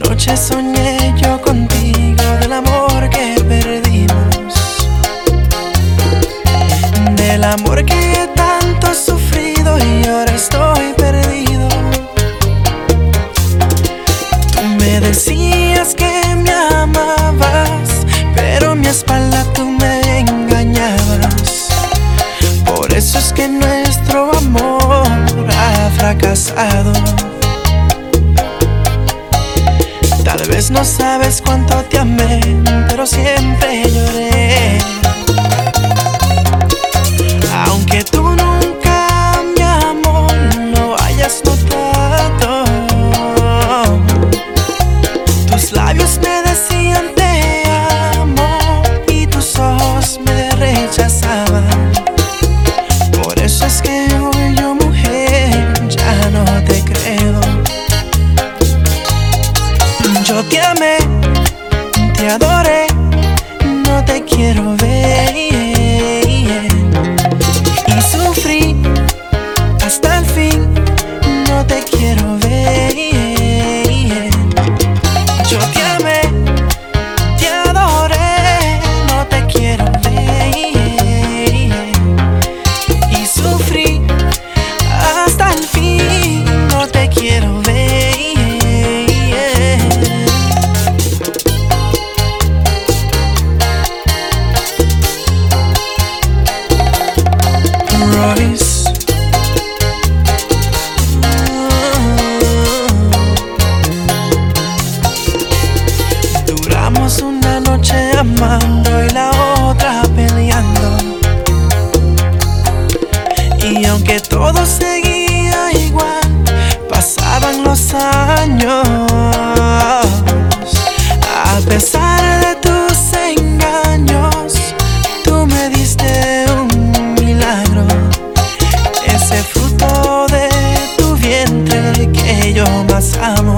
Anoche soñé yo contigo del amor que perdimos, del amor que tanto he sufrido y ahora estoy perdido. Tú me decías que me amabas, pero a mi espalda tú me engañabas. Por eso es que nuestro amor ha fracasado. Tal vez no sabes cuánto te amé, pero siempre lloré. Aunque tú nunca, mi amor, lo hayas notado, tus labios me decían te amo y tus ojos me rechazaban. Por eso es que hoy yo, mujer, ya no te creo. Yo te amé, te adoré, no te quiero ver, y sufrí hasta el fin, no te quiero ver. Yo te amé, te adoré, no te quiero ver, y sufrí hasta el fin, no te quiero ver. Duramos una noche amando y la otra peleando, y aunque todo seguía igual, pasaban los años. A pesar de tus engaños, tú me diste un milagro, ese fruto de tu vientre que yo más amo.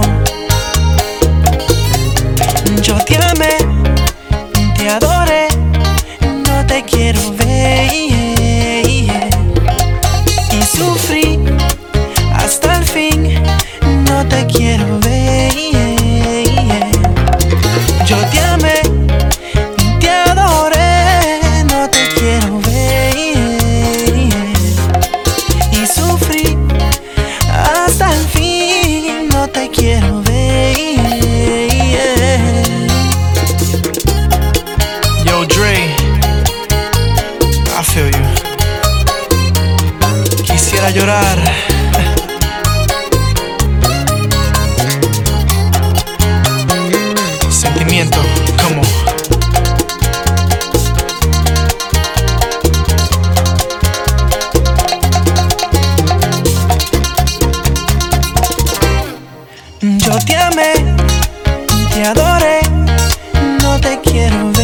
Yo te amé, te adoré, no te quiero ver, y sufrí hasta el fin, no te quiero ver. Yo te amé, te adoré, no te quiero ver, y sufrí hasta el fin, no te quiero ver. Yo, Dre, I feel you. Quisiera llorar. Sentimiento, como yo te amé, te adoré, no te quiero ver.